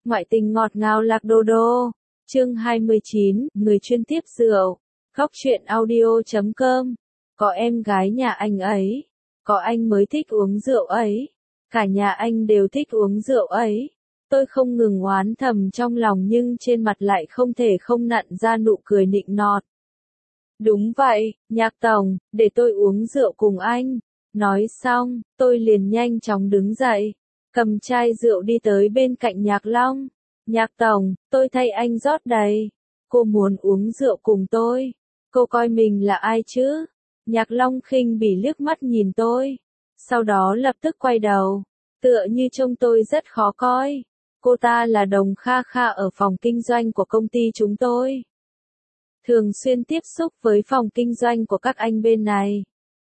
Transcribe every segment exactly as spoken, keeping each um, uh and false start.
Ngoại tình ngọt ngào lạc đô đô. Chương hai mươi chín, người chuyên tiếp rượu. Góc truyện audio chấm com. Có em gái nhà anh ấy. Có anh mới thích uống rượu ấy. Cả nhà anh đều thích uống rượu ấy. Tôi không ngừng oán thầm trong lòng nhưng trên mặt lại không thể không nặn ra nụ cười nịnh nọt. Đúng vậy, Nhạc Tổng, để tôi uống rượu cùng anh. Nói xong, tôi liền nhanh chóng đứng dậy, cầm chai rượu đi tới bên cạnh Nhạc Long. Nhạc Tổng, tôi thay anh rót đầy. Cô muốn uống rượu cùng tôi. Cô coi mình là ai chứ? Nhạc Long khinh bỉ liếc mắt nhìn tôi. Sau đó lập tức quay đầu. Tựa như trông tôi rất khó coi. Cô ta là Đồng Kha Kha ở phòng kinh doanh của công ty chúng tôi. Thường xuyên tiếp xúc với phòng kinh doanh của các anh bên này.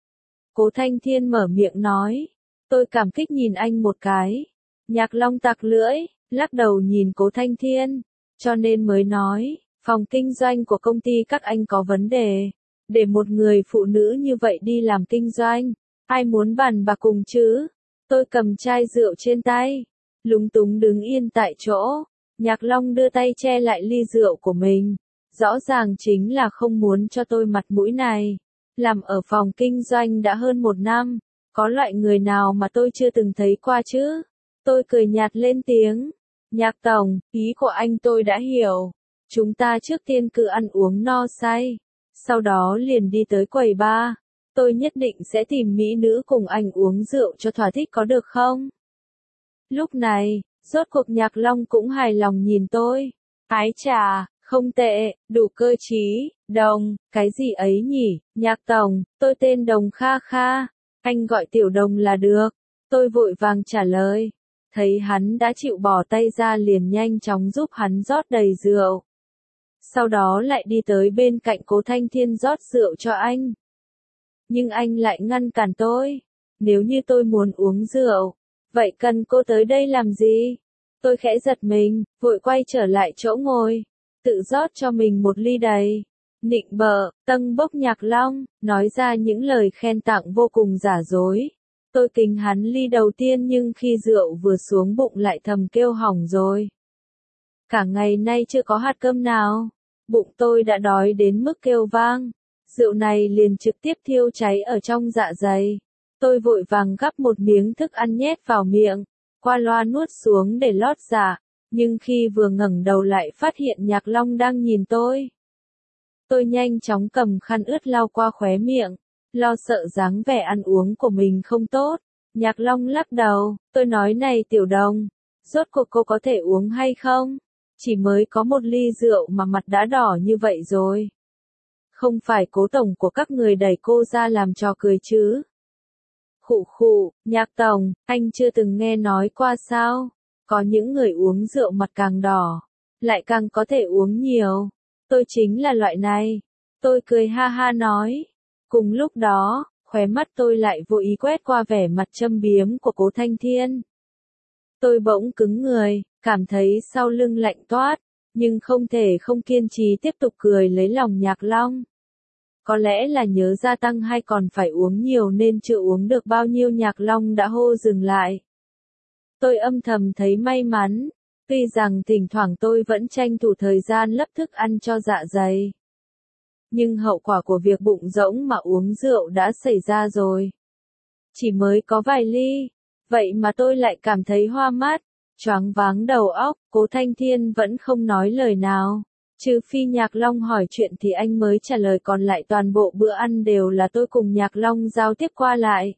Cố Thanh Thiên mở miệng nói. Tôi cảm kích nhìn anh một cái. Nhạc Long tặc lưỡi, lắc đầu nhìn Cố Thanh Thiên. Cho nên mới nói, phòng kinh doanh của công ty các anh có vấn đề. Để một người phụ nữ như vậy đi làm kinh doanh, ai muốn bàn bạc cùng chứ? Tôi cầm chai rượu trên tay, lúng túng đứng yên tại chỗ. Nhạc Long đưa tay che lại ly rượu của mình. Rõ ràng chính là không muốn cho tôi mặt mũi này. Làm ở phòng kinh doanh đã hơn một năm, có loại người nào mà tôi chưa từng thấy qua chứ? Tôi cười nhạt lên tiếng. Nhạc Tổng, ý của anh tôi đã hiểu. Chúng ta trước tiên cứ ăn uống no say. Sau đó liền đi tới quầy bar. Tôi nhất định sẽ tìm mỹ nữ cùng anh uống rượu cho thỏa thích có được không? Lúc này, rốt cuộc Nhạc Long cũng hài lòng nhìn tôi. Ái chà, không tệ, đủ cơ trí. Đồng, cái gì ấy nhỉ? Nhạc Tổng, tôi tên Đồng Kha Kha. Anh gọi Tiểu Đồng là được. Tôi vội vàng trả lời. Thấy hắn đã chịu bỏ tay ra liền nhanh chóng giúp hắn rót đầy rượu. Sau đó lại đi tới bên cạnh Cố Thanh Thiên rót rượu cho anh. Nhưng anh lại ngăn cản tôi. Nếu như tôi muốn uống rượu, vậy cần cô tới đây làm gì? Tôi khẽ giật mình, vội quay trở lại chỗ ngồi. Tự rót cho mình một ly đầy. Nịnh bợ, tâng bốc Nhạc Long, nói ra những lời khen tặng vô cùng giả dối. Tôi kính hắn ly đầu tiên nhưng khi rượu vừa xuống bụng lại thầm kêu hỏng rồi. Cả ngày nay chưa có hạt cơm nào. Bụng tôi đã đói đến mức kêu vang. Rượu này liền trực tiếp thiêu cháy ở trong dạ dày. Tôi vội vàng gắp một miếng thức ăn nhét vào miệng. Qua loa nuốt xuống để lót dạ. Nhưng khi vừa ngẩng đầu lại phát hiện Nhạc Long đang nhìn tôi. Tôi nhanh chóng cầm khăn ướt lau qua khóe miệng. Lo sợ dáng vẻ ăn uống của mình không tốt. Nhạc Long lắc đầu. Tôi nói này Tiểu Đồng. Rốt cuộc cô có thể uống hay không? Chỉ mới có một ly rượu mà mặt đã đỏ như vậy rồi. Không phải Cố Tổng của các người đẩy cô ra làm trò cười chứ? Khụ khụ, Nhạc Tổng, anh chưa từng nghe nói qua sao? Có những người uống rượu mặt càng đỏ, lại càng có thể uống nhiều. Tôi chính là loại này. Tôi cười ha ha nói. Cùng lúc đó, khóe mắt tôi lại vô ý quét qua vẻ mặt châm biếm của Cố Thanh Thiên. Tôi bỗng cứng người, cảm thấy sau lưng lạnh toát, nhưng không thể không kiên trì tiếp tục cười lấy lòng Nhạc Long. Có lẽ là nhớ gia tăng hay còn phải uống nhiều nên chưa uống được bao nhiêu Nhạc Long đã hô dừng lại. Tôi âm thầm thấy may mắn, tuy rằng thỉnh thoảng tôi vẫn tranh thủ thời gian lấp thức ăn cho dạ dày. Nhưng hậu quả của việc bụng rỗng mà uống rượu đã xảy ra rồi. Chỉ mới có vài ly, vậy mà tôi lại cảm thấy hoa mắt, choáng váng đầu óc. Cố Thanh Thiên vẫn không nói lời nào. Trừ phi Nhạc Long hỏi chuyện thì anh mới trả lời, còn lại toàn bộ bữa ăn đều là tôi cùng Nhạc Long giao tiếp qua lại.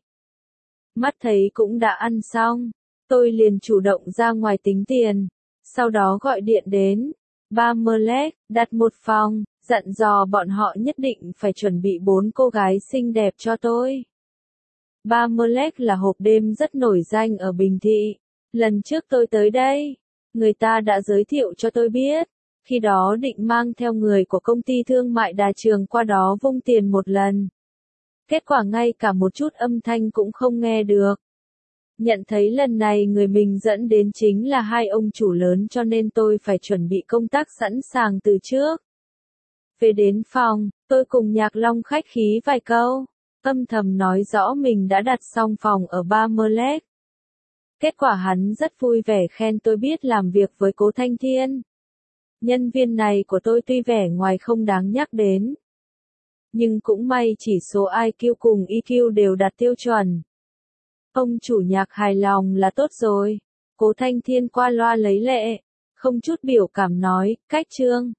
Mắt thấy cũng đã ăn xong, tôi liền chủ động ra ngoài tính tiền. Sau đó gọi điện đến Bar Merlek, đặt một phòng, dặn dò bọn họ nhất định phải chuẩn bị bốn cô gái xinh đẹp cho tôi. Bar Merlek là hộp đêm rất nổi danh ở Bình Thị. Lần trước tôi tới đây, người ta đã giới thiệu cho tôi biết. Khi đó định mang theo người của công ty thương mại Đà Trường qua đó vung tiền một lần. Kết quả ngay cả một chút âm thanh cũng không nghe được. Nhận thấy lần này người mình dẫn đến chính là hai ông chủ lớn cho nên tôi phải chuẩn bị công tác sẵn sàng từ trước. Về đến phòng, tôi cùng Nhạc Long khách khí vài câu, âm thầm nói rõ mình đã đặt xong phòng ở Bar Merlek. Kết quả hắn rất vui vẻ khen tôi biết làm việc với Cố Thanh Thiên. Nhân viên này của tôi tuy vẻ ngoài không đáng nhắc đến, nhưng cũng may chỉ số i kiu cùng e kiu đều đạt tiêu chuẩn. Ông chủ nhạc hài lòng là tốt rồi. Cố Thanh Thiên qua loa lấy lệ, không chút biểu cảm nói, cách Trương.